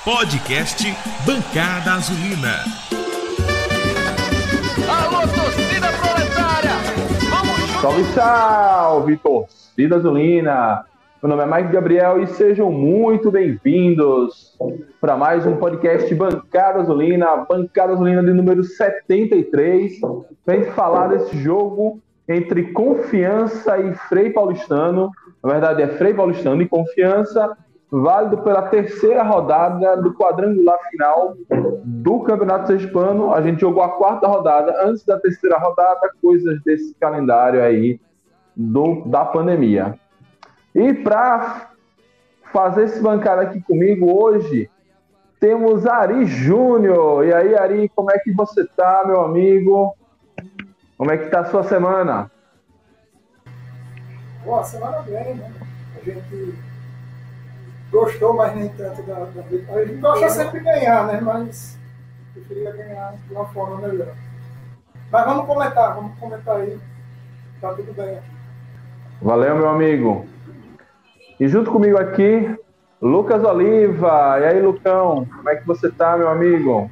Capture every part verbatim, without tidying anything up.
Podcast Bancada Azulina. Alô, torcida proletária! Vamos juntos! Salve, salve, torcida azulina! Meu nome é Mike Gabriel e sejam muito bem-vindos para mais um podcast Bancada Azulina, Bancada Azulina de número setenta e três, para a gente falar desse jogo entre Confiança e Frei Paulistano. Na verdade é Frei Paulistano e Confiança, válido pela terceira rodada do quadrangular final do Campeonato Sergipano. A gente jogou a quarta rodada antes da terceira rodada, coisas desse calendário aí do, da pandemia. E para fazer esse bancada aqui comigo hoje, temos Ari Júnior. E aí, Ari, como é que você tá, meu amigo? Como é que tá a sua semana? Boa, semana bem, né? A gente gostou, mas nem tanto da, da vitória. A gente gosta sempre de ganhar, né? Mas preferia ganhar de uma forma melhor. Mas vamos comentar, vamos comentar aí. Tá tudo bem aqui. Valeu, meu amigo. E junto comigo aqui, Lucas Oliva. E aí, Lucão, como é que você tá, meu amigo?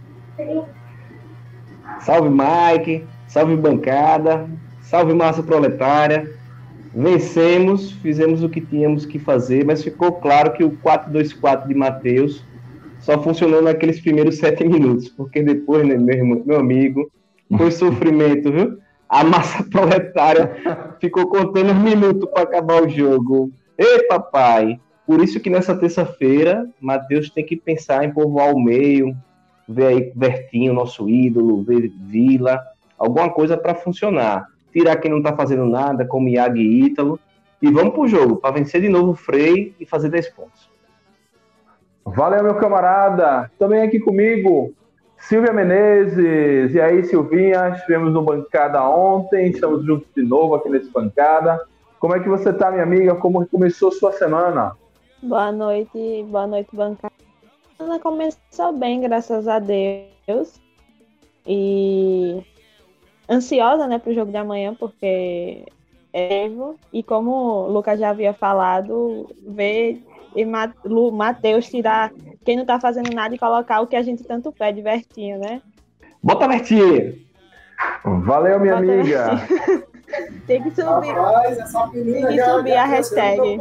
Salve, Mike. Salve, bancada. Salve, massa proletária. Vencemos, fizemos o que tínhamos que fazer, mas ficou claro que o quatro dois quatro de Matheus só funcionou naqueles primeiros sete minutos, porque depois, né, meu, irmão, meu amigo, foi sofrimento, viu? A massa proletária ficou contando os minutos para acabar o jogo. Ei, papai! Por isso que nessa terça-feira, Matheus tem que pensar em povoar o meio, ver aí Bertinho, nosso ídolo, ver Vila, alguma coisa para funcionar. Tirar quem não está fazendo nada, como Iago e Ítalo, e vamos pro jogo, para vencer de novo o Frei e fazer dez pontos. Valeu, meu camarada. Também aqui comigo, Silvia Menezes. E aí, Silvinha, estivemos no Bancada ontem, estamos juntos de novo aqui nesse Bancada. Como é que você tá, minha amiga? Como começou sua semana? Boa noite, boa noite, Bancada. A semana começou bem, graças a Deus. E ansiosa, né, pro jogo de amanhã, porque é vivo. E como o Lucas já havia falado, ver e Matheus tirar quem não tá fazendo nada e colocar o que a gente tanto pede, Bertinho, né? Bota Bertinho! Valeu, minha Bota amiga! Tem que subir, Rapaz, essa menina tem que já, subir já a hashtag.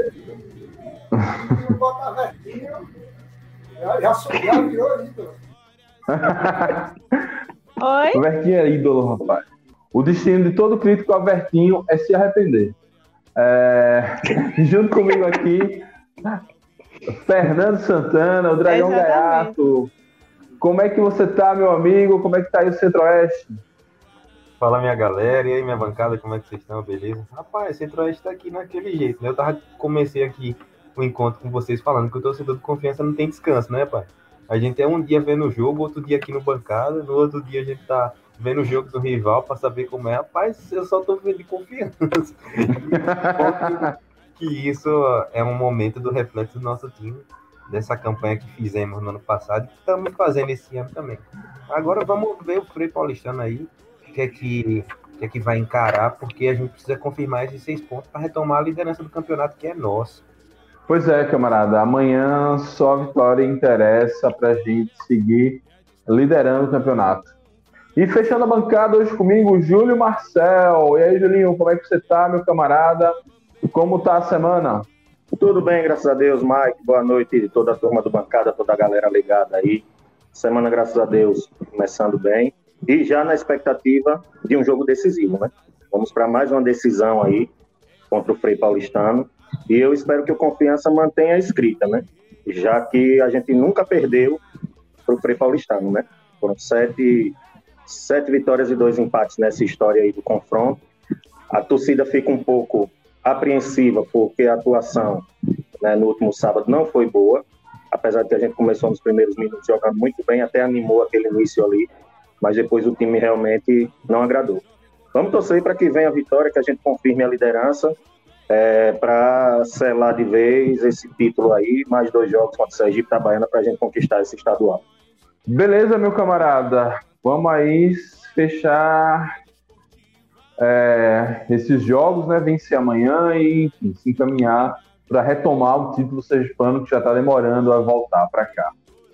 Não botar Bertinho, já, já, já virou ídolo. Oi? O Vertinho é ídolo, rapaz. O destino de todo crítico a Vertinho é se arrepender. É... Junto comigo aqui, Fernando Santana, o Dragão Exatamente. Gaiato. Como é que você tá, meu amigo? Como é que tá aí o Centro-Oeste? Fala, minha galera, e aí, minha bancada, como é que vocês estão? Beleza? Rapaz, o Centro-Oeste tá aqui naquele jeito, né? Eu tava, comecei aqui o encontro com vocês falando que o torcedor de Confiança não tem descanso, né, pai? A gente é um dia vendo o jogo, outro dia aqui no Bancada, no outro dia a gente tá vendo o jogo do rival para saber como é. Rapaz, eu só tô vendo de Confiança. Que isso é um momento do reflexo do nosso time, dessa campanha que fizemos no ano passado e que estamos fazendo esse ano também. Agora vamos ver o Frei Paulistano aí, o que é que, que, é que vai encarar, porque a gente precisa confirmar esses seis pontos para retomar a liderança do campeonato, que é nosso. Pois é, camarada. Amanhã só a vitória interessa pra gente seguir liderando o campeonato. E fechando a bancada hoje comigo, Júlio Marcel. E aí, Julinho, como é que você tá, meu camarada? Como tá a semana? Tudo bem, graças a Deus, Mike. Boa noite, toda a turma do Bancada, toda a galera ligada aí. Semana, graças a Deus, começando bem. E já na expectativa de um jogo decisivo, né? Vamos para mais uma decisão aí contra o Frei Paulistano. E eu espero que o Confiança mantenha a escrita, né? Já que a gente nunca perdeu para o Frei Paulistano, né? Foram sete, sete vitórias e dois empates nessa história aí do confronto. A torcida fica um pouco apreensiva porque a atuação, né, no último sábado não foi boa, apesar de que a gente começou nos primeiros minutos jogando muito bem, até animou aquele início ali, mas depois o time realmente não agradou. Vamos torcer para que venha a vitória, que a gente confirme a liderança, É, para selar de vez esse título aí, mais dois jogos contra o Sergipe Itabaiana para a gente conquistar esse estadual. Beleza, meu camarada. Vamos aí fechar é, esses jogos, né? Vencer amanhã e, enfim, se encaminhar para retomar o título sergipano que já está demorando a voltar para cá.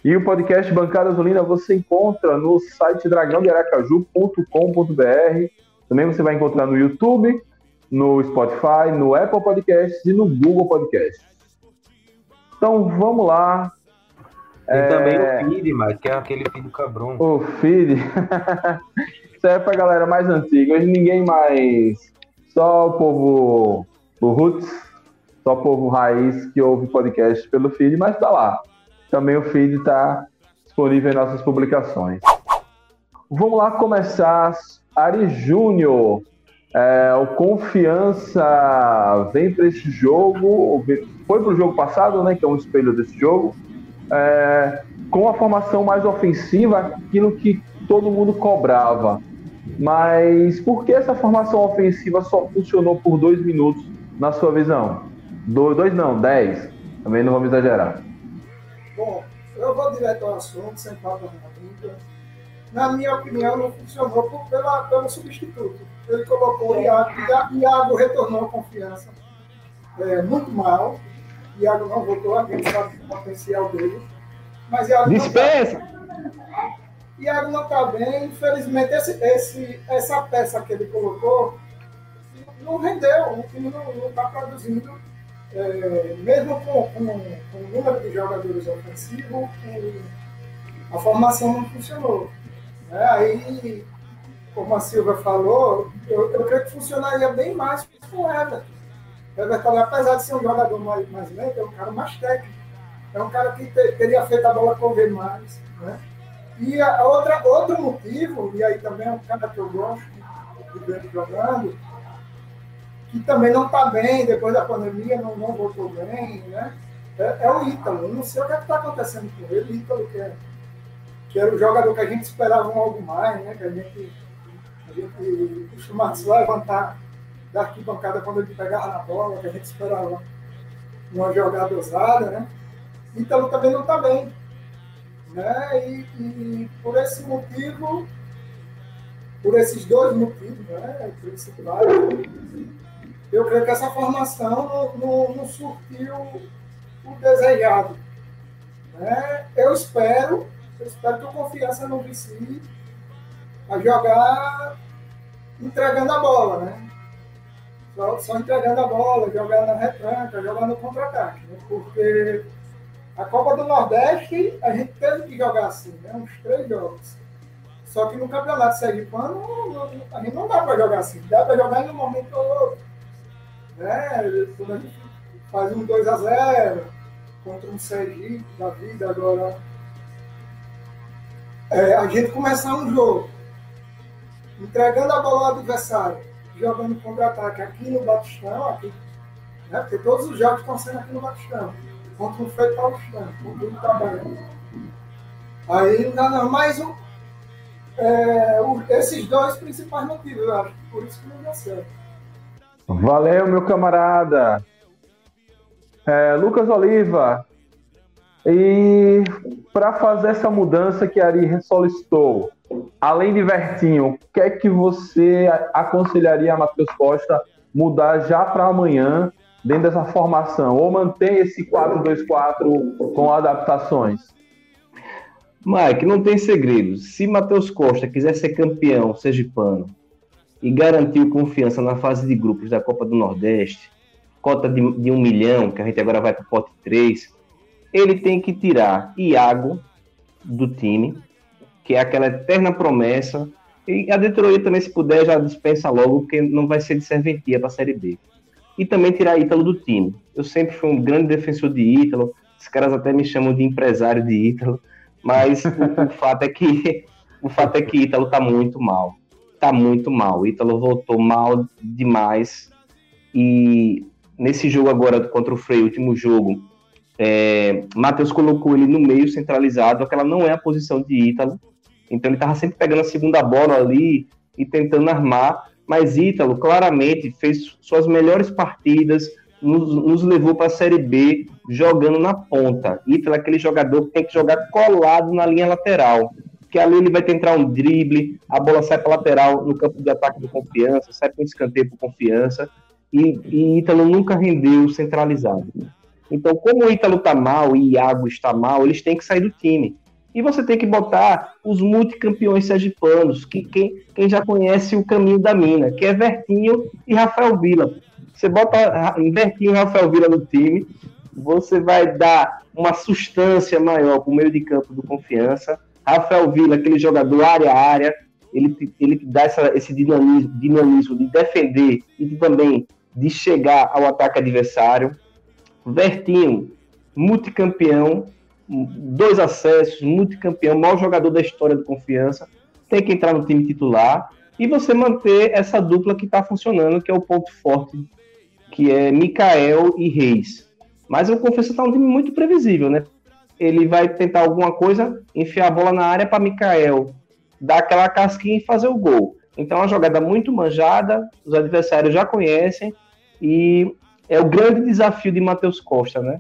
E o podcast Bancada Azulina você encontra no site dragão de aracaju ponto com ponto b r. Também você vai encontrar no YouTube, no Spotify, no Apple Podcasts e no Google Podcasts. Então vamos lá. Tem é... também o feed, mas que é aquele feed cabrão. O feed. Isso é pra galera mais antiga. Hoje ninguém mais. Só o povo. O Roots. Só o povo raiz que ouve podcast pelo feed, mas tá lá. Também o feed está disponível em nossas publicações. Vamos lá começar. Ari Júnior. É, o Confiança vem para esse jogo. Foi para o jogo passado, né? Que é um espelho desse jogo. É, com a formação mais ofensiva, aquilo que todo mundo cobrava. Mas por que essa formação ofensiva só funcionou por dois minutos, na sua visão? Do, dois não, dez. Também não vamos exagerar. Bom, eu vou direto ao assunto, sem papo na dúvida. Na minha opinião, não funcionou por, pela, pelo substituto. Ele colocou o Iago, e Iago retornou a Confiança é, muito mal. Iago não voltou, a gente sabe o potencial dele. Mas Iago Dispensa! Tá, Iago não está bem. Infelizmente, esse, esse, essa peça que ele colocou não rendeu. O time não está produzindo. É, mesmo com, com, com o número de jogadores ofensivos, a formação não funcionou. É, aí, como a Silvia falou, eu, eu creio que funcionaria bem mais com o Everton. O Everton, apesar de ser um jogador mais, mais lento, é um cara mais técnico. É um cara que te, teria feito a bola correr mais. Né? E a outra, outro motivo, e aí também é um cara que eu gosto de ver jogando, que também não está bem, depois da pandemia, não, não voltou bem, né? É, é o Ítalo. Eu não sei o que é está acontecendo com ele. O Ítalo, que, é, que era o jogador que a gente esperava um algo mais, né? Que a gente, a gente costumava se levantar da arquibancada quando ele pegava na bola, que a gente esperava uma jogada ousada, né? Ítalo também não está bem. Né? E, e por esse motivo, por esses dois motivos, né? Principais, eu creio que essa formação não, não, não surtiu o desejado. Né? Eu espero, eu espero que o Confiança não vicie a jogar entregando a bola, né? Só, só entregando a bola, jogar na retranca, jogar no contra-ataque. Né? Porque a Copa do Nordeste a gente teve que jogar assim, né? Uns três jogos. Só que no Campeonato Sergipano a gente não dá para jogar assim, dá para jogar em um momento ou outro. Né? Quando a gente faz um dois a zero contra um Sergipe da vida, agora é, a gente começar um jogo entregando a bola ao adversário, jogando contra-ataque aqui no Batistão, aqui, né? Porque todos os jogos estão sendo aqui no Batistão, contra um Feito Paulistano, contra um trabalho. Aí não dá não, mas um, é, o, esses dois principais motivos, eu acho, por isso que não deu certo. Valeu, meu camarada. É, Lucas Oliva. E para fazer essa mudança que a Ari solicitou, além de Vertinho, o que é que você aconselharia a Matheus Costa mudar já para amanhã dentro dessa formação? Ou manter esse quatro dois quatro com adaptações? Mike, não tem segredo. Se Matheus Costa quiser ser campeão sergipano e garantiu Confiança na fase de grupos da Copa do Nordeste, cota de, de um milhão, que a gente agora vai para o pote três, ele tem que tirar Iago do time, que é aquela eterna promessa, e a diretoria também, se puder, já dispensa logo, porque não vai ser de serventia para a Série B. E também tirar Ítalo do time. Eu sempre fui um grande defensor de Ítalo, os caras até me chamam de empresário de Ítalo, mas o, o fato é que o fato é que Ítalo está muito mal. Tá muito mal. O Ítalo voltou mal demais. E nesse jogo agora contra o Frei, último jogo, é, Matheus colocou ele no meio centralizado, aquela não é a posição de Ítalo. Então ele estava sempre pegando a segunda bola ali e tentando armar. Mas Ítalo claramente fez suas melhores partidas, nos, nos levou para a Série B jogando na ponta. Ítalo é aquele jogador que tem que jogar colado na linha lateral. Que ali ele vai tentar um drible, a bola sai para a lateral no campo de ataque do Confiança, sai para um escanteio para Confiança, e, e Ítalo nunca rendeu centralizado. Então, como o Ítalo está mal e o Iago está mal, eles têm que sair do time. E você tem que botar os multicampeões sergipanos, que quem, quem já conhece o caminho da mina, que é Vertinho e Rafael Vila. Você bota Vertinho e Rafael Vila no time, você vai dar uma substância maior para o meio de campo do Confiança. Rafael Vila, aquele jogador área a área, ele, ele dá essa, esse dinamismo, dinamismo de defender e de, também de chegar ao ataque adversário. Vertinho, multicampeão, dois acessos, multicampeão, maior jogador da história do Confiança, tem que entrar no time titular e você manter essa dupla que está funcionando, que é o ponto forte, que é Mikael e Reis. Mas o Confiança está um time muito previsível, né? Ele vai tentar alguma coisa, enfiar a bola na área para Mikael dar aquela casquinha e fazer o gol. Então é uma jogada muito manjada, os adversários já conhecem e é o grande desafio de Matheus Costa, né?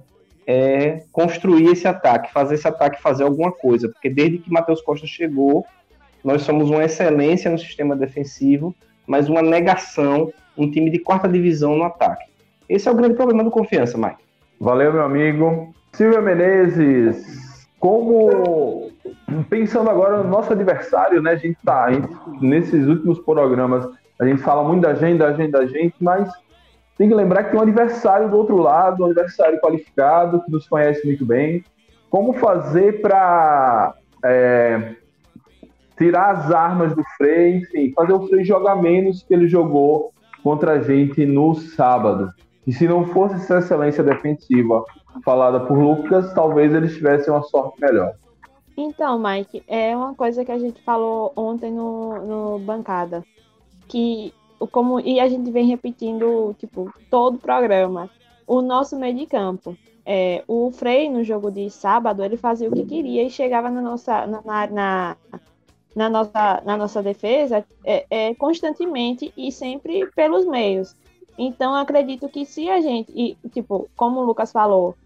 É construir esse ataque, fazer esse ataque fazer alguma coisa, porque desde que Matheus Costa chegou, nós somos uma excelência no sistema defensivo, mas uma negação, um time de quarta divisão no ataque. Esse é o grande problema do Confiança, Mike. Valeu, meu amigo. Silvia Menezes, como pensando agora no nosso adversário, né? A gente tá, a gente, nesses últimos programas, a gente fala muito da gente, da gente, da gente, mas tem que lembrar que tem um adversário do outro lado, um adversário qualificado, que nos conhece muito bem. Como fazer para é, tirar as armas do Frei, enfim, fazer o Frei jogar menos que ele jogou contra a gente no sábado. E se não fosse essa excelência defensiva falada por Lucas, talvez eles tivessem uma sorte melhor. Então, Mike, é uma coisa que a gente falou ontem no, no bancada, que como, e a gente vem repetindo, tipo, todo o programa, o nosso meio de campo. É, o Frei, no jogo de sábado, ele fazia o que queria e chegava na nossa, na, na, na nossa, na nossa defesa é, é, constantemente e sempre pelos meios. Então, acredito que se a gente, e, tipo, como o Lucas falou,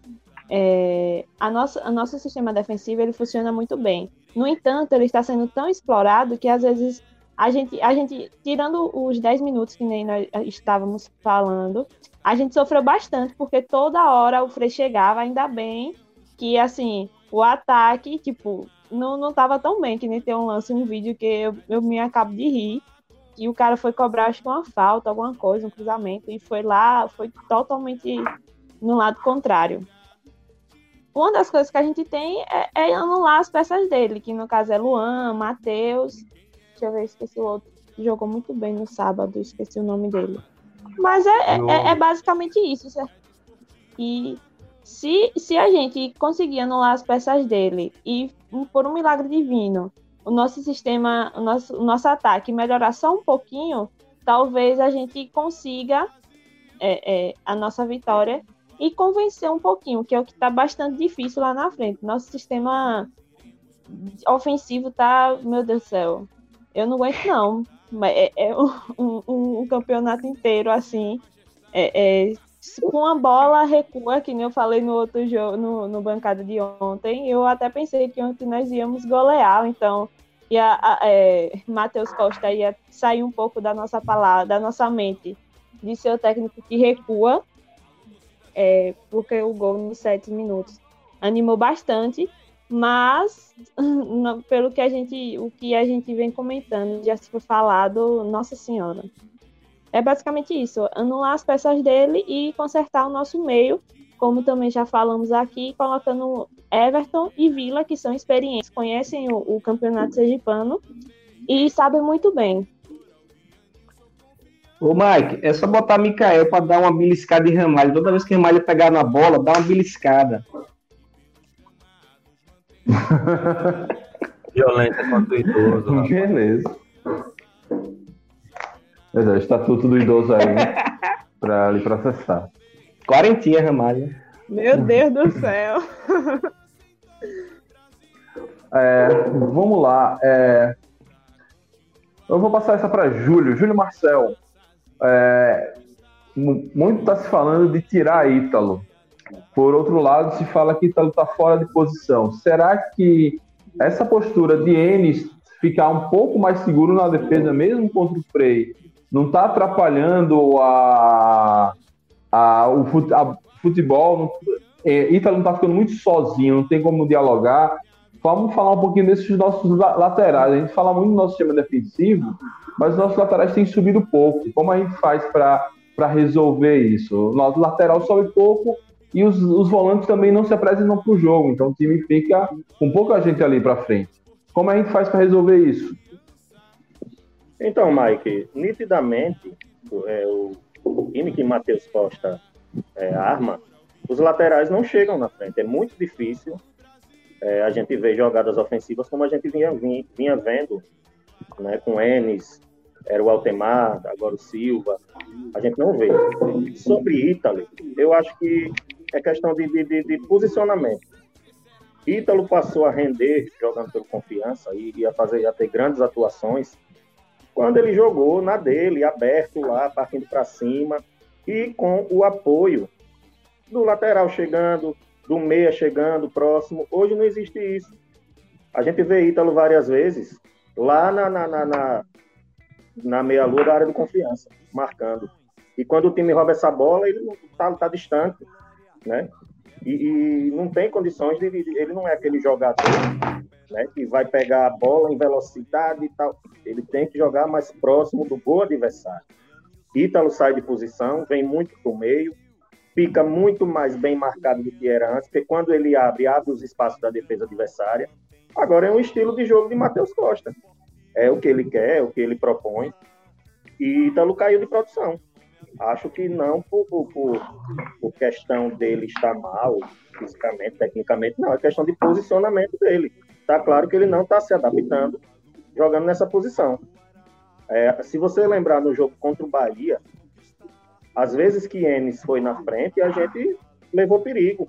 é, a nossa, a nosso sistema defensivo ele funciona muito bem. No entanto, ele está sendo tão explorado que às vezes A gente, a gente, tirando os dez minutos que nem nós estávamos falando, a gente sofreu bastante, porque toda hora o Frei chegava, ainda bem que, assim, o ataque, tipo, não, não tava tão bem, que nem tem um lance, um vídeo que eu, eu me acabo de rir, que o cara foi cobrar, acho que uma falta, alguma coisa, um cruzamento, e foi lá, foi totalmente no lado contrário. Uma das coisas que a gente tem é, é anular as peças dele, que no caso é Luan, Matheus. Deixa eu ver, esqueci o outro. Jogou muito bem no sábado, esqueci o nome dele. Mas é, é, é basicamente isso, certo? E se, se a gente conseguir anular as peças dele e, por um milagre divino, o nosso sistema, o nosso, o nosso ataque melhorar só um pouquinho, talvez a gente consiga é, é, a nossa vitória e convencer um pouquinho, que é o que está bastante difícil lá na frente. Nosso sistema ofensivo tá, meu Deus do céu, eu não aguento não. É, é um, um, um campeonato inteiro assim, é, é, com a bola recua, que nem eu falei no outro jogo, no, no bancada de ontem. Eu até pensei que ontem nós íamos golear, então ia, a, é, Matheus Costa ia sair um pouco da nossa palavra, da nossa mente, de ser o técnico que recua, é, porque o gol nos sete minutos animou bastante. Mas, pelo que a gente, o que a gente vem comentando, já se foi falado, Nossa Senhora. É basicamente isso, anular as peças dele e consertar o nosso meio, como também já falamos aqui, colocando Everton e Vila, que são experientes, conhecem o, o campeonato sergipano e sabem muito bem. Ô, Mike, é só botar Mikael para dar uma beliscada em Ramalho. Toda vez que Ramalho pegar na bola, dá uma beliscada. Violência contra o idoso. Rapaz. Beleza. Mas é, o estatuto do idoso aí, pra lhe processar. Quarentinha, Ramalho. Meu Deus do céu. É, vamos lá. É, eu vou passar essa para Júlio. Júlio Marcel. É, muito está se falando de tirar Ítalo. Por outro lado, se fala que Ítalo está fora de posição. Será que essa postura de Enes ficar um pouco mais seguro na defesa, mesmo contra o Frei, não está atrapalhando a, a, o futebol, é, Ítalo não tá ficando muito sozinho, não tem como dialogar. Vamos falar um pouquinho desses nossos laterais. A gente fala muito do nosso sistema defensivo, mas os nossos laterais têm subido pouco. Como a gente faz para resolver isso? O nosso lateral sobe pouco e os, os volantes também não se apresentam para o jogo. Então o time fica com pouca gente ali para frente. Como a gente faz para resolver isso? Então, Mike, nitidamente, é, o, o time que Matheus Costa é, arma, os laterais não chegam na frente. É muito difícil é, a gente ver jogadas ofensivas como a gente vinha, vinha, vinha vendo, né, com Enes, era o Altemar, agora o Silva. A gente não vê. Sobre Ítalo, eu acho que é questão de, de, de, de posicionamento. Ítalo passou a render jogando pelo Confiança e ia, fazer, ia ter grandes atuações quando ele jogou na dele, aberto lá, partindo para cima e com o apoio do lateral chegando, do meia chegando próximo. Hoje não existe isso. A gente vê Ítalo várias vezes lá na, na, na, na, na meia-lua da área de Confiança, marcando. E quando o time rouba essa bola, ele está tá distante, né? E, e não tem condições de... Ele não é aquele jogador, né, que vai pegar a bola em velocidade e tal. Ele tem que jogar mais próximo do gol adversário. Ítalo sai de posição, vem muito pro meio, fica muito mais bem marcado do que era antes, porque quando ele abre, abre os espaços da defesa adversária. Agora é um estilo de jogo de Matheus Costa. É o que ele quer, é o que ele propõe. E Ítalo caiu de produção. Acho que não por, por, por, por questão dele estar mal, fisicamente, tecnicamente, não. É questão de posicionamento dele. Está claro que ele não está se adaptando jogando nessa posição. É, se você lembrar no jogo contra o Bahia, às vezes que Enes foi na frente, a gente levou perigo.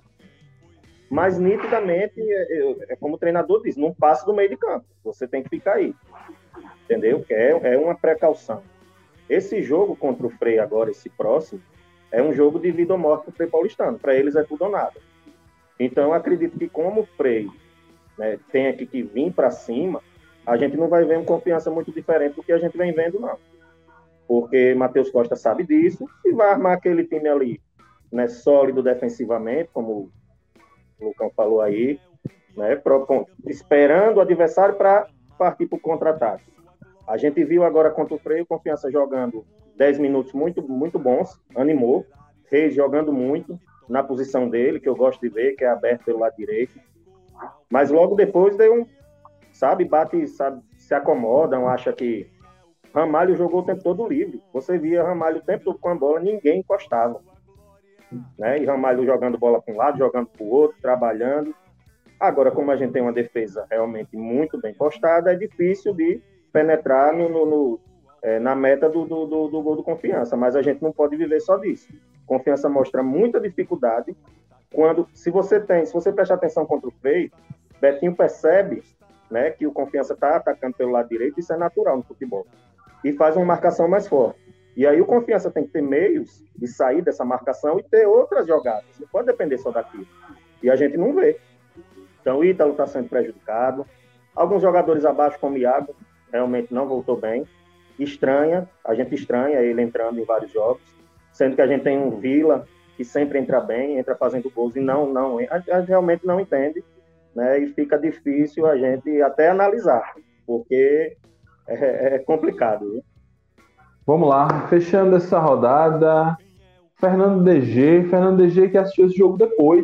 Mas, nitidamente, é, é como o treinador diz, não passa do meio de campo. Você tem que ficar aí. Entendeu? É, é uma precaução. Esse jogo contra o Frei agora, esse próximo, é um jogo de vida ou morte para o Frei Paulistano. Para eles é tudo ou nada. Então, acredito que como o Frei, né, tem aqui que vir para cima, a gente não vai ver uma Confiança muito diferente do que a gente vem vendo, não. Porque Matheus Costa sabe disso e vai armar aquele time ali, né, sólido defensivamente, como o Lucão falou aí, né, pro, esperando o adversário para partir para o contra-ataque. A gente viu agora contra o Frei, o Confiança jogando dez minutos muito, muito bons, animou, Reis jogando muito na posição dele, que eu gosto de ver, que é aberto pelo lado direito. Mas logo depois deu um, sabe, bate, sabe, se acomodam, acha que Ramalho jogou o tempo todo livre. Você via Ramalho o tempo todo com a bola, ninguém encostava. Né? E Ramalho jogando bola para um lado, jogando para o outro, trabalhando. Agora, como a gente tem uma defesa realmente muito bem postada, é difícil de penetrar no, no, no, é, na meta do, do, do, do gol do Confiança, mas a gente não pode viver só disso. Confiança mostra muita dificuldade quando, se você tem, se você prestar atenção contra o Frei, Betinho percebe, né, que o Confiança está atacando pelo lado direito, isso é natural no futebol, e faz uma marcação mais forte. E aí o Confiança tem que ter meios de sair dessa marcação e ter outras jogadas, não pode depender só daquilo. E a gente não vê. Então o Ítalo está sendo prejudicado, alguns jogadores abaixo, como o Iago, realmente não voltou bem, estranha, a gente estranha ele entrando em vários jogos, sendo que a gente tem um Vila que sempre entra bem, entra fazendo gols e não, não, a gente realmente não entende, né, e fica difícil a gente até analisar, porque é, é complicado. Viu? Vamos lá, fechando essa rodada, Fernando D G, Fernando D G que assistiu esse jogo depois,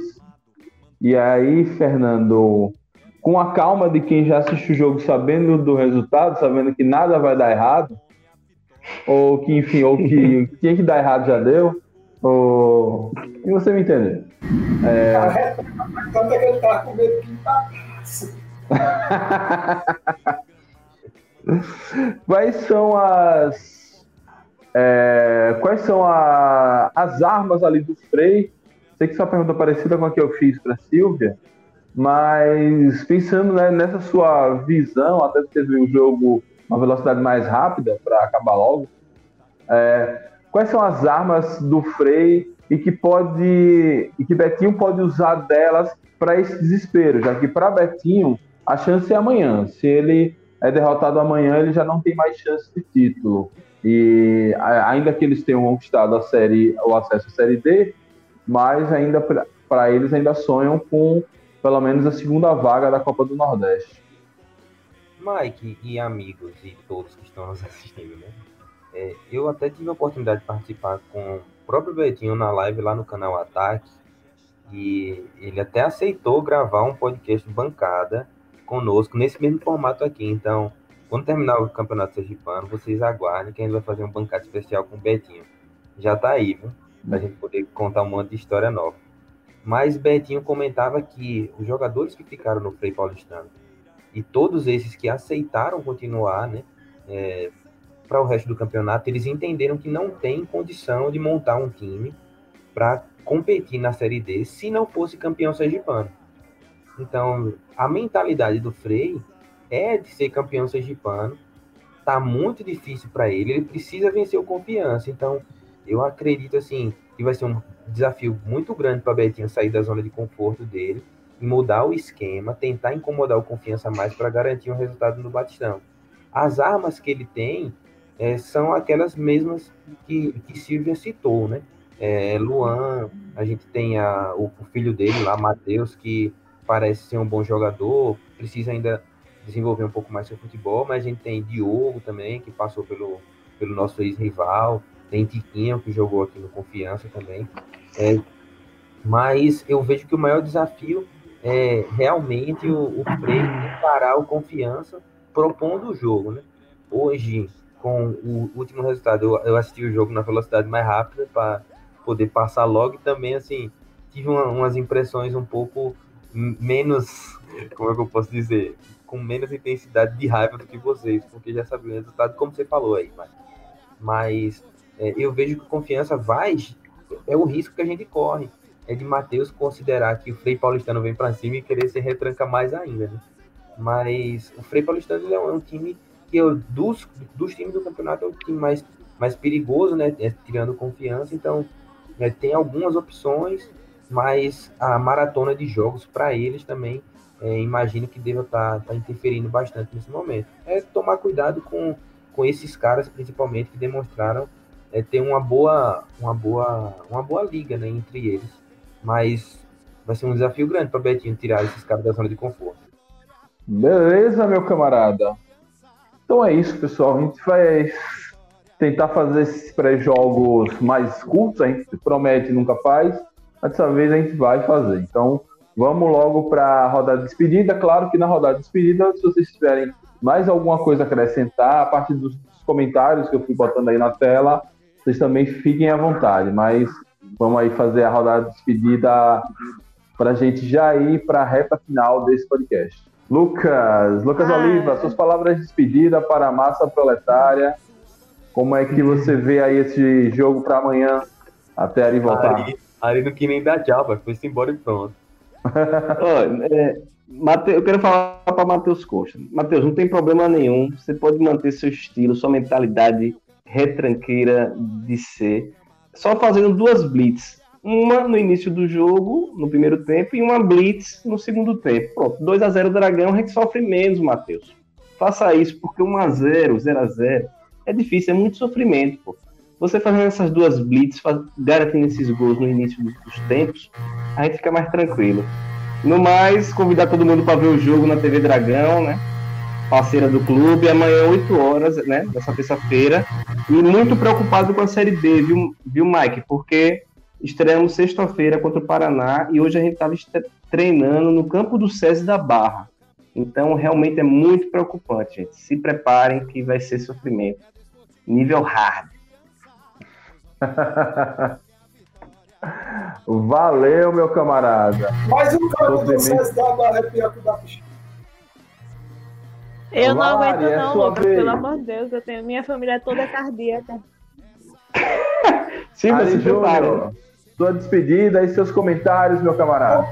e aí, Fernando, com a calma de quem já assiste o jogo sabendo do resultado, sabendo que nada vai dar errado, ou que, enfim, ou que quem que dá errado já deu, ou... e você me entendeu. É... Tanto é que ele tava com medo que empatasse. Quais são as... É... Quais são a... as armas ali do Frei? Sei que isso é uma pergunta parecida com a que eu fiz para a Silvia, mas pensando, né, nessa sua visão, até que você viu o jogo uma velocidade mais rápida para acabar logo, é, quais são as armas do Frei e que pode e que Betinho pode usar delas para esse desespero, já que para Betinho a chance é amanhã. Se ele é derrotado amanhã, ele já não tem mais chance de título. E ainda que eles tenham conquistado a série, o acesso à Série D, mas ainda para eles ainda sonham com pelo menos a segunda vaga da Copa do Nordeste. Mike e amigos e todos que estão nos assistindo, né? É, eu até tive a oportunidade de participar com o próprio Betinho na live lá no canal Ataque, e ele até aceitou gravar um podcast bancada conosco nesse mesmo formato aqui. Então, quando terminar o Campeonato Sergipano, vocês aguardem que a gente vai fazer um bancada especial com o Betinho. Já tá aí, viu? Pra gente poder contar um monte de história nova. Mas Betinho comentava que os jogadores que ficaram no Frei Paulistano e todos esses que aceitaram continuar, né, é, para o resto do campeonato, eles entenderam que não tem condição de montar um time para competir na Série D se não fosse campeão sergipano. Então, a mentalidade do Frei é de ser campeão sergipano. Tá muito difícil para ele, ele precisa vencer o Confiança. Então, eu acredito assim que vai ser um desafio muito grande para Betinho sair da zona de conforto dele e mudar o esquema, tentar incomodar o Confiança mais para garantir um resultado no Batistão. As armas que ele tem é, são aquelas mesmas que, que Silvia citou, né? É, Luan, a gente tem a, o, o filho dele lá, Matheus, que parece ser um bom jogador, precisa ainda desenvolver um pouco mais seu futebol, mas a gente tem Diogo também, que passou pelo, pelo nosso ex-rival, tem Tiquinho, que jogou aqui no Confiança também. É, mas eu vejo que o maior desafio é realmente o, o Frei parar o Confiança propondo o jogo, né? Hoje, com o último resultado, eu, eu assisti o jogo na velocidade mais rápida para poder passar logo, e também, assim, tive uma, umas impressões um pouco menos, como é que eu posso dizer, com menos intensidade de raiva do que vocês, porque já sabia o resultado, como você falou aí, mas, mas é, eu vejo que a Confiança vai, é o risco que a gente corre, é de Matheus considerar que o Frei Paulistano vem para cima e querer se retranca mais ainda, né? Mas o Frei Paulistano ele é um time que eu, dos, dos times do campeonato é o time mais, mais perigoso, né? É, tirando Confiança, então é, tem algumas opções, mas a maratona de jogos para eles também é, imagino que deva estar tá, tá interferindo bastante nesse momento. É tomar cuidado com, com esses caras, principalmente, que demonstraram é, ter uma boa, uma, boa, uma boa liga, né, entre eles. Mas vai ser um desafio grande para Betinho tirar esses caras da zona de conforto. Beleza, meu camarada. Então é isso, pessoal. A gente vai tentar fazer esses pré-jogos mais curtos. A gente promete e nunca faz. Mas dessa vez a gente vai fazer. Então vamos logo para a rodada de despedida. Claro que na rodada de despedida, se vocês tiverem mais alguma coisa a acrescentar, a partir dos comentários que eu fui botando aí na tela, vocês também fiquem à vontade. Mas vamos aí fazer a rodada de despedida para a gente já ir para a reta final desse podcast. Lucas, Lucas ah, Oliva, suas palavras de despedida para a massa proletária. Como é que você vê aí esse jogo para amanhã, até Ari voltar? Ari, Ari não quis nem dar tchau, foi-se embora e pronto. oh, é, Mate, eu quero falar para Matheus Costa. Matheus, não tem problema nenhum. Você pode manter seu estilo, sua mentalidade retranqueira de ser, só fazendo duas blitz. Uma no início do jogo, no primeiro tempo, e uma blitz no segundo tempo. Pronto, dois a zero Dragão, a gente sofre menos, Matheus. Faça isso, porque um a zero, zero a zero, é difícil, é muito sofrimento, pô. Você fazendo essas duas blitz, faz, garantindo esses gols no início dos tempos, a gente fica mais tranquilo. No mais, convidar todo mundo para ver o jogo na T V Dragão, né? Parceira do clube, amanhã oito horas, né? Dessa terça-feira. E muito preocupado com a Série D, viu, viu Mike? Porque estreamos sexta-feira contra o Paraná e hoje a gente estava treinando no campo do SESI da Barra. Então, realmente é muito preocupante, gente. Se preparem que vai ser sofrimento. Nível hard. Valeu, meu camarada. Mas o campo do SESI da Barra é pior que o da Pixi. Eu não Vai, aguento é não, sua Lucas, vez. pelo amor de Deus. Eu tenho minha família toda cardíaca. Sim, Ari você prepara. Júnior, sua despedida e seus comentários, meu camarada.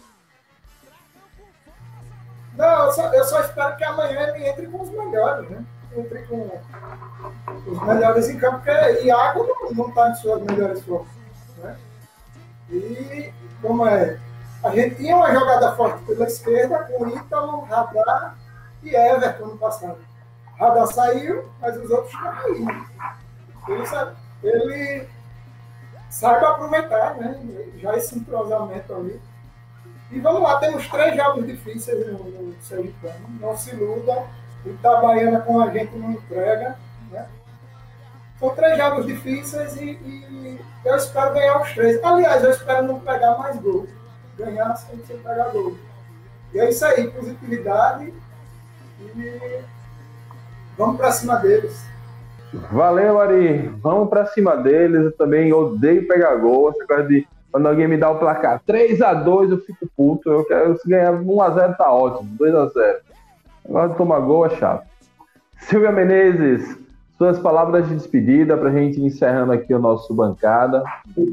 Não, eu só, eu só espero que amanhã ele entre com os melhores, né? Entre com os melhores em campo, porque Iago não está em suas melhores formas, né? E como é? A gente tinha uma jogada forte pela esquerda com Ítalo, Radar e Everton no passado. Radar saiu, mas os outros estão aí. Ele, sabe, ele saiba aproveitar, né? Já esse entrosamento ali. E vamos lá, temos três jogos difíceis no, no Sergipano. Não se iluda, o Itabaiana com a gente não entrega, né? São três jogos difíceis e, e eu espero ganhar os três. Aliás, eu espero não pegar mais gol. Ganhar sem pegar gol. E é isso aí, positividade e vamos para cima deles. Valeu, Ari. Vamos pra cima deles. Eu também odeio pegar gol. Essa coisa de quando alguém me dá o placar três a dois, eu fico puto. Eu quero se ganhar um a zero, tá ótimo. dois a zero. Agora de tomar gol é chato. Silvia Menezes, suas palavras de despedida pra gente ir encerrando aqui o nosso bancada.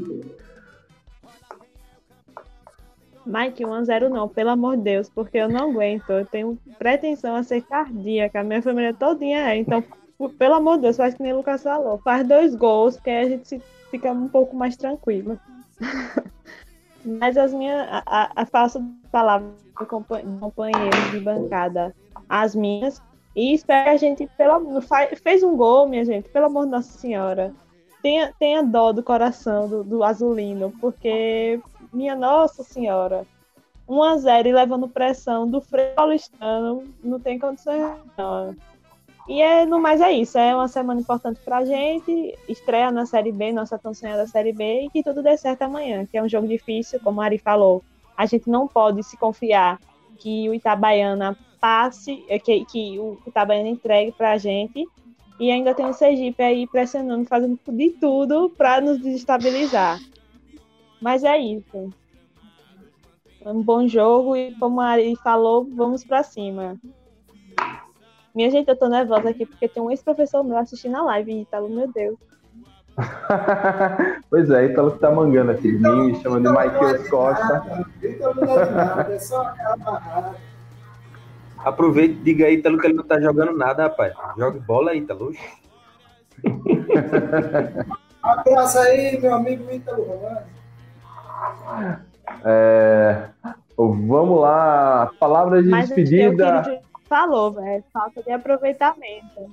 Mike, um a zero não, pelo amor de Deus, porque eu não aguento. Eu tenho pretensão a ser cardíaca. A minha família todinha é. Então, pelo amor de Deus, faz que nem o Lucas falou. Faz dois gols, porque aí a gente fica um pouco mais tranquilo. Mas as minhas... A, a, a faço palavras de companheiros de bancada, as minhas. E espero que a gente, pelo, fez um gol, minha gente, pelo amor de Nossa Senhora. Tenha, tenha dó do coração do, do azulino, porque, minha Nossa Senhora, um a zero e levando pressão do freio paulistano, não tem condições não. E é, no mais é isso, é uma semana importante pra gente, estreia na Série B, nossa tão sonhada Série B, e que tudo dê certo amanhã, que é um jogo difícil, como a Ari falou. A gente não pode se confiar que o Itabaiana passe, que, que o Itabaiana entregue pra gente, e ainda tem o Sergipe aí pressionando, fazendo de tudo para nos desestabilizar. Mas é isso. Um bom jogo e, como a Ari falou, vamos para cima. Minha gente, eu tô nervosa aqui porque tem um ex-professor meu assistindo a live, Ítalo, meu Deus. Pois é, Ítalo que tá mangando aqui de mim, me chamando de Michael Costa. Ítalo não é de nada, é só aquela barrada. Aproveita e diga aí, Ítalo, que ele não tá jogando nada, rapaz. Jogue bola aí, Ítalo. Abraço aí, meu amigo Ítalo Romano. É, vamos lá, palavras de Mas despedida. Mas o que o falou, velho, falta de aproveitamento.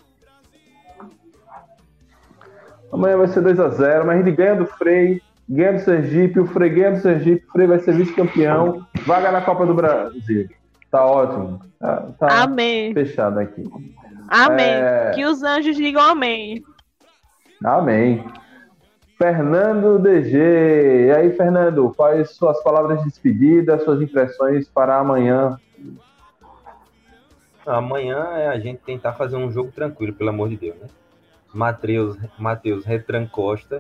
Amanhã vai ser dois a zero, mas a gente ganha do Frei, ganha do Sergipe, o Frei ganha do Sergipe, o Frei vai ser vice-campeão, vaga na Copa do Brasil. Tá ótimo. Tá, tá amém. Fechado aqui. Amém. É... Que os anjos digam amém. Amém. Fernando D G. E aí, Fernando, quais suas palavras de despedida, suas impressões para amanhã? Amanhã é a gente tentar fazer um jogo tranquilo, pelo amor de Deus, né? Matheus, Matheus Retrancosta.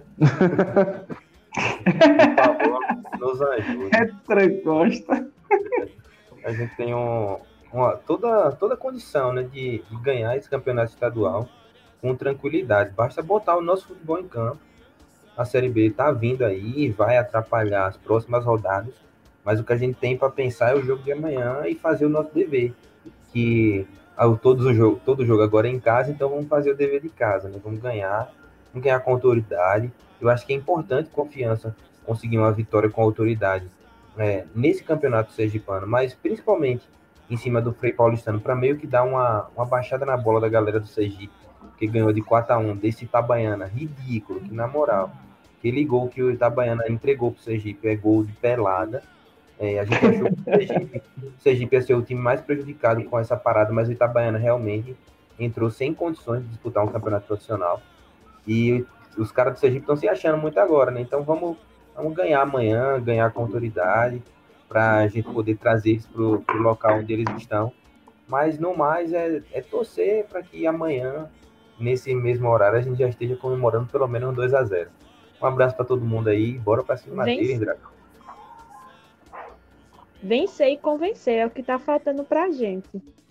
Por favor, nos ajude. Retrancosta. A gente tem um, uma, toda, toda a condição, né, de, de ganhar esse campeonato estadual com tranquilidade. Basta botar o nosso futebol em campo. A Série B está vindo aí, vai atrapalhar as próximas rodadas, mas o que a gente tem para pensar é o jogo de amanhã e fazer o nosso dever, que todos o jogo, todo jogo agora é em casa, então vamos fazer o dever de casa, né? Vamos ganhar, vamos ganhar com autoridade. Eu acho que é importante Confiança conseguir uma vitória com autoridade é, nesse campeonato sergipano, mas principalmente em cima do Frei Paulistano, para meio que dar uma, uma baixada na bola da galera do Sergipe, que ganhou de quatro a um desse Itabaiana ridículo, que na moral, aquele gol que o Itabaiana entregou pro Sergipe é gol de pelada. É, a gente achou que o Sergipe, o Sergipe ia ser o time mais prejudicado com essa parada, mas o Itabaiana realmente entrou sem condições de disputar um campeonato profissional. E os caras do Sergipe estão se achando muito agora, né? Então vamos, vamos ganhar amanhã, ganhar com autoridade, para a gente poder trazer eles para o local onde eles estão. Mas no mais é, é torcer para que amanhã, nesse mesmo horário, a gente já esteja comemorando pelo menos um dois a zero. Um abraço para todo mundo aí, bora para cima deles, Draco. Vencer e convencer é o que tá faltando pra gente.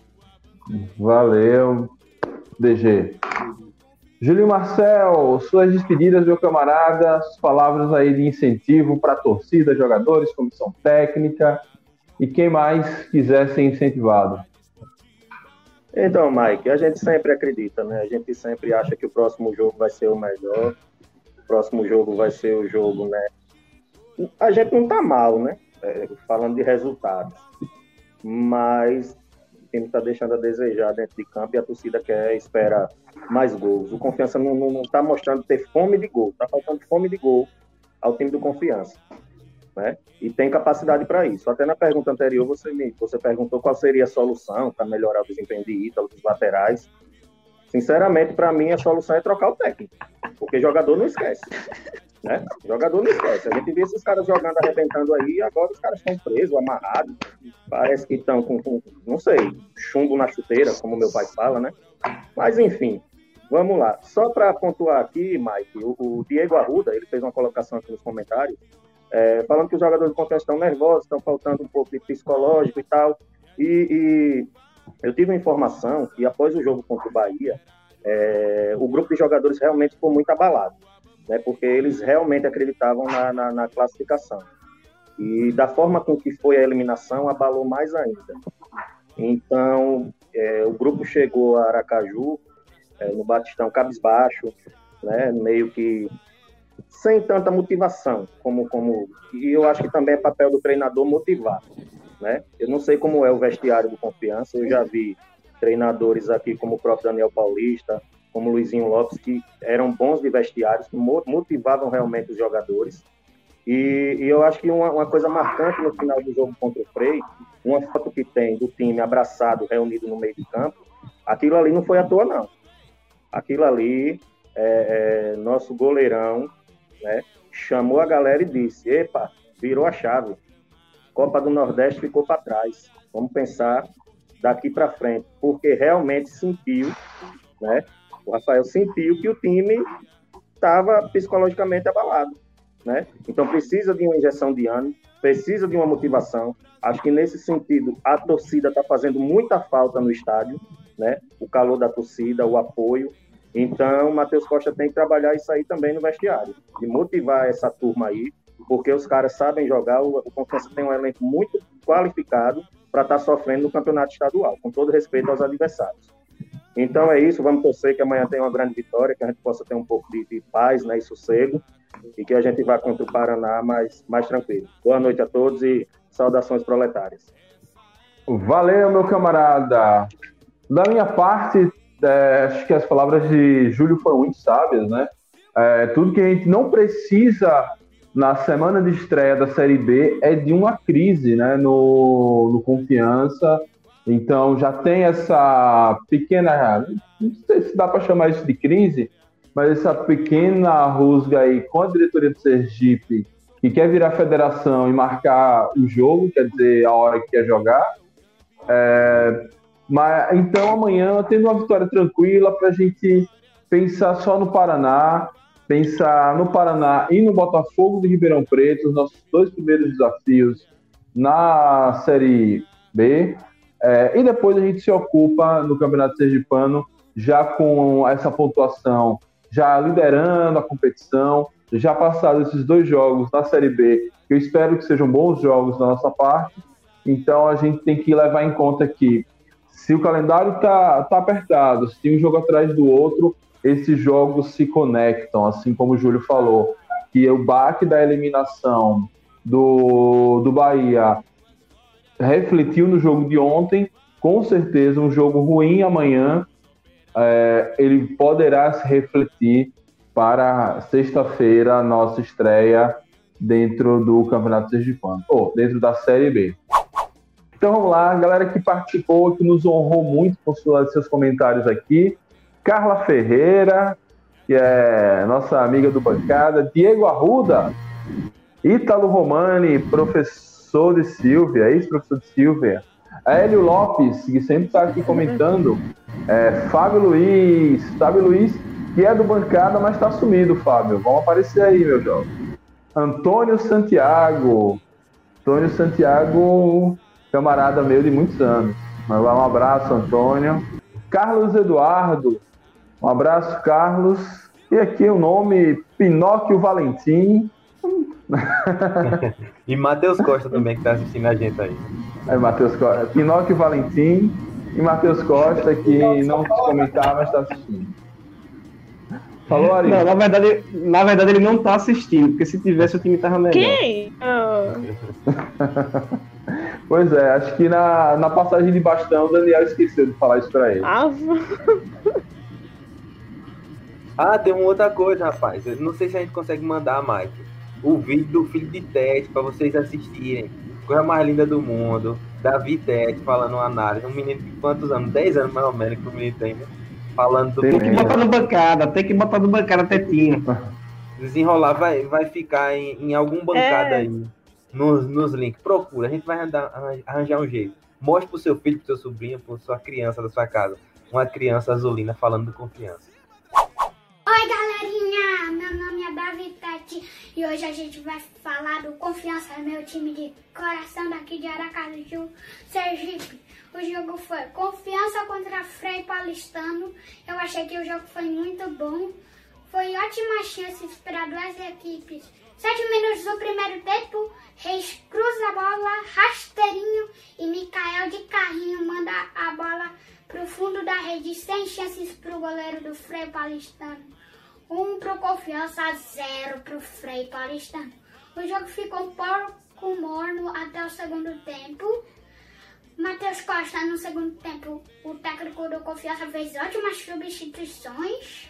Valeu, D G. Júlio Marcel, suas despedidas, meu camarada, suas palavras aí de incentivo para a torcida, jogadores, comissão técnica e quem mais quiser ser incentivado. Então, Mike, a gente sempre acredita, né? A gente sempre acha que o próximo jogo vai ser o melhor, o próximo jogo vai ser o jogo, né? A gente não tá mal, né? É, falando de resultados, mas o time está deixando a desejar dentro de campo e a torcida quer, espera mais gols. O Confiança não está mostrando ter fome de gol, está faltando fome de gol ao time do Confiança, né? E tem capacidade para isso. Até na pergunta anterior você, me, você perguntou qual seria a solução para melhorar o desempenho de Ítalo, dos laterais. Sinceramente, para mim, a solução é trocar o técnico, porque jogador não esquece, né? Jogador não esquece. A gente vê esses caras jogando, arrebentando aí, e agora os caras estão presos, amarrados, parece que estão com, com, não sei, chumbo na chuteira, como meu pai fala, né? Mas, enfim, vamos lá. Só para pontuar aqui, Mike, o, o Diego Arruda, ele fez uma colocação aqui nos comentários, é, falando que os jogadores de Confiança estão nervosos, estão faltando um pouco de psicológico e tal, e... e eu tive uma informação que após o jogo contra o Bahia, é, o grupo de jogadores realmente ficou muito abalado, né, porque eles realmente acreditavam na, na, na classificação. E da forma com que foi a eliminação, abalou mais ainda. Então, é, o grupo chegou a Aracaju, é, no Batistão cabisbaixo, né, meio que sem tanta motivação, como, como, e eu acho que também é papel do treinador motivar. Né? Eu não sei como é o vestiário do Confiança, eu já vi treinadores aqui como o próprio Daniel Paulista, como o Luizinho Lopes, que eram bons de vestiários, que motivavam realmente os jogadores, e, e eu acho que uma, uma coisa marcante no final do jogo contra o Frei, uma foto que tem do time abraçado, reunido no meio de campo, aquilo ali não foi à toa não, aquilo ali, é, é, nosso goleirão, né, chamou a galera e disse, epa, virou a chave, Copa do Nordeste ficou para trás. Vamos pensar daqui para frente, porque realmente sentiu, né? O Rafael sentiu que o time estava psicologicamente abalado, né? Então precisa de uma injeção de ânimo, precisa de uma motivação. Acho que nesse sentido a torcida está fazendo muita falta no estádio, né? O calor da torcida, o apoio. Então o Matheus Costa tem que trabalhar isso aí também no vestiário, de motivar essa turma aí, porque os caras sabem jogar, o, o Confiança tem um elenco muito qualificado para estar tá sofrendo no campeonato estadual, com todo respeito aos adversários. Então é isso, vamos torcer que amanhã tenha uma grande vitória, que a gente possa ter um pouco de, de paz, né, e sossego, e que a gente vá contra o Paraná mais, mais tranquilo. Boa noite a todos e saudações proletárias. Valeu, meu camarada. Da minha parte, é, acho que as palavras de Júlio foram muito sábias, né? É, tudo que a gente não precisa na semana de estreia da Série B é de uma crise, né, no, no Confiança. Então já tem essa pequena, não sei se dá para chamar isso de crise, mas essa pequena rusga aí com a diretoria do Sergipe, que quer virar federação e marcar o jogo, quer dizer, a hora que quer jogar. É, mas, então amanhã, tendo uma vitória tranquila para a gente pensar só no Paraná, pensar no Paraná e no Botafogo de Ribeirão Preto, os nossos dois primeiros desafios na Série B, é, e depois a gente se ocupa no Campeonato Sergipano, já com essa pontuação, já liderando a competição, já passados esses dois jogos na Série B, que eu espero que sejam bons jogos da nossa parte. Então a gente tem que levar em conta que, se o calendário está tá apertado, se tem um jogo atrás do outro, esses jogos se conectam, assim como o Júlio falou, que o baque da eliminação do, do Bahia refletiu no jogo de ontem, com certeza um jogo ruim amanhã, é, ele poderá se refletir para sexta-feira, a nossa estreia dentro do Campeonato Sergipano, ou dentro da Série B. Então vamos lá, galera que participou, que nos honrou muito com seus comentários aqui. Carla Ferreira, que é nossa amiga do bancada, Diego Arruda, Ítalo Romani, professor de Silvia, ex-professor de Silvia, Hélio Lopes, que sempre está aqui comentando, é, Fábio Luiz, Fábio Luiz, que é do bancada, mas está sumido, Fábio, vamos aparecer aí, meu jovem. Antônio Santiago, Antônio Santiago, camarada meu de muitos anos, mas um abraço, Antônio. Carlos Eduardo, um abraço, Carlos. E aqui o nome Pinóquio Valentim. E Matheus Costa também, que está assistindo a gente aí. É, Matheus Costa. Pinóquio Valentim e Matheus Costa, que não quis comentar, mas está assistindo. Falou, Ari? Não, na verdade, na verdade ele não está assistindo, porque se tivesse o time estava melhor. Quem? Oh. Pois é, acho que na, na passagem de bastão o Daniel esqueceu de falar isso pra ele. Ah, ah, tem uma outra coisa, rapaz. Eu não sei se a gente consegue mandar, Mike. o vídeo do filho de Tete para vocês assistirem. Coisa mais linda do mundo. Davi Tete falando uma análise. Um menino de quantos anos? dez anos mais ou menos que o menino tem, né? Falando do. Tem que botar no bancada, tem que botar no bancada Tetinho. Desenrolar, vai, vai ficar em, em algum bancada É. aí. Nos, nos links. Procura, a gente vai arranjar, arranjar um jeito. Mostre pro seu filho, pro seu sobrinho, pro sua criança da sua casa. Uma criança azulina falando de confiança. Oi, galerinha! Meu nome é Davi Tete e hoje a gente vai falar do Confiança, meu time de coração daqui de Aracaju, Sergipe. O jogo foi Confiança contra Frei Paulistano. Eu achei que o jogo foi muito bom. Foi ótima chance para duas equipes. Sete minutos do primeiro tempo, Reis cruza a bola, rasteirinho e Micael de carrinho manda a bola pro fundo da rede, sem chances pro goleiro do Frei Paulistano. Um pro Confiança, zero pro Frei Paulistano. O jogo ficou um pouco morno até o segundo tempo. Matheus Costa, no segundo tempo, o técnico do Confiança fez ótimas substituições.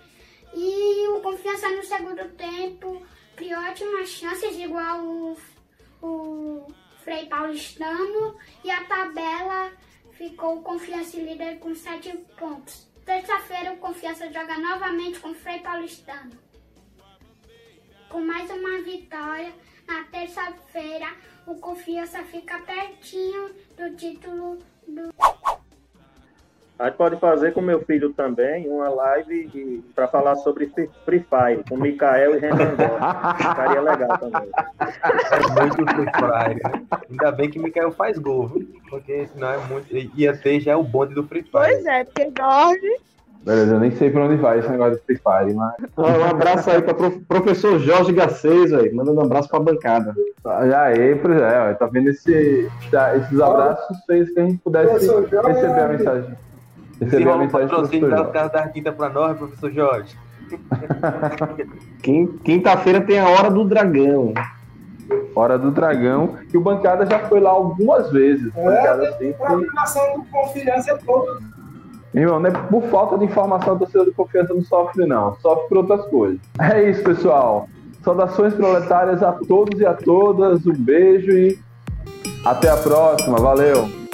E o Confiança no segundo tempo criou ótimas chances, igual o, o Frei Paulistano. E a tabela ficou o Confiança líder com sete pontos. Terça-feira o Confiança joga novamente com o Frei Paulistano. Com mais uma vitória, na terça-feira o Confiança fica pertinho do título do... A gente pode fazer com meu filho também uma live para falar sobre Free Fire, com Micael e Renan Gomes. Ficaria legal também. É muito Free Fire, né? Ainda bem que o Micael faz gol, viu? Porque senão é muito. Ia ter já o bonde do Free Fire. Pois é, porque Jorge. Beleza, eu nem sei pra onde vai esse negócio de Free Fire, mas. Um abraço aí para o professor Jorge Garcês, aí, mandando um abraço para a bancada. Já aí, pois é, ó, tá vendo esse, tá, esses abraços fez que a gente pudesse Professor Jorge, receber a mensagem. Receber a Desenrola um mensagem do patrocínio professor das Jorge. casas da Quinta pra nós, professor Jorge. Quin- Quinta-feira tem a Hora do Dragão. Hora do Dragão, que o Bancada já foi lá algumas vezes. O Bancada É, sempre... a programação do Confiança é toda. Irmão, não é por falta de informação a torcida de Confiança não sofre, não. Sofre por outras coisas. É isso, pessoal. Saudações proletárias a todos e a todas. Um beijo e até a próxima. Valeu!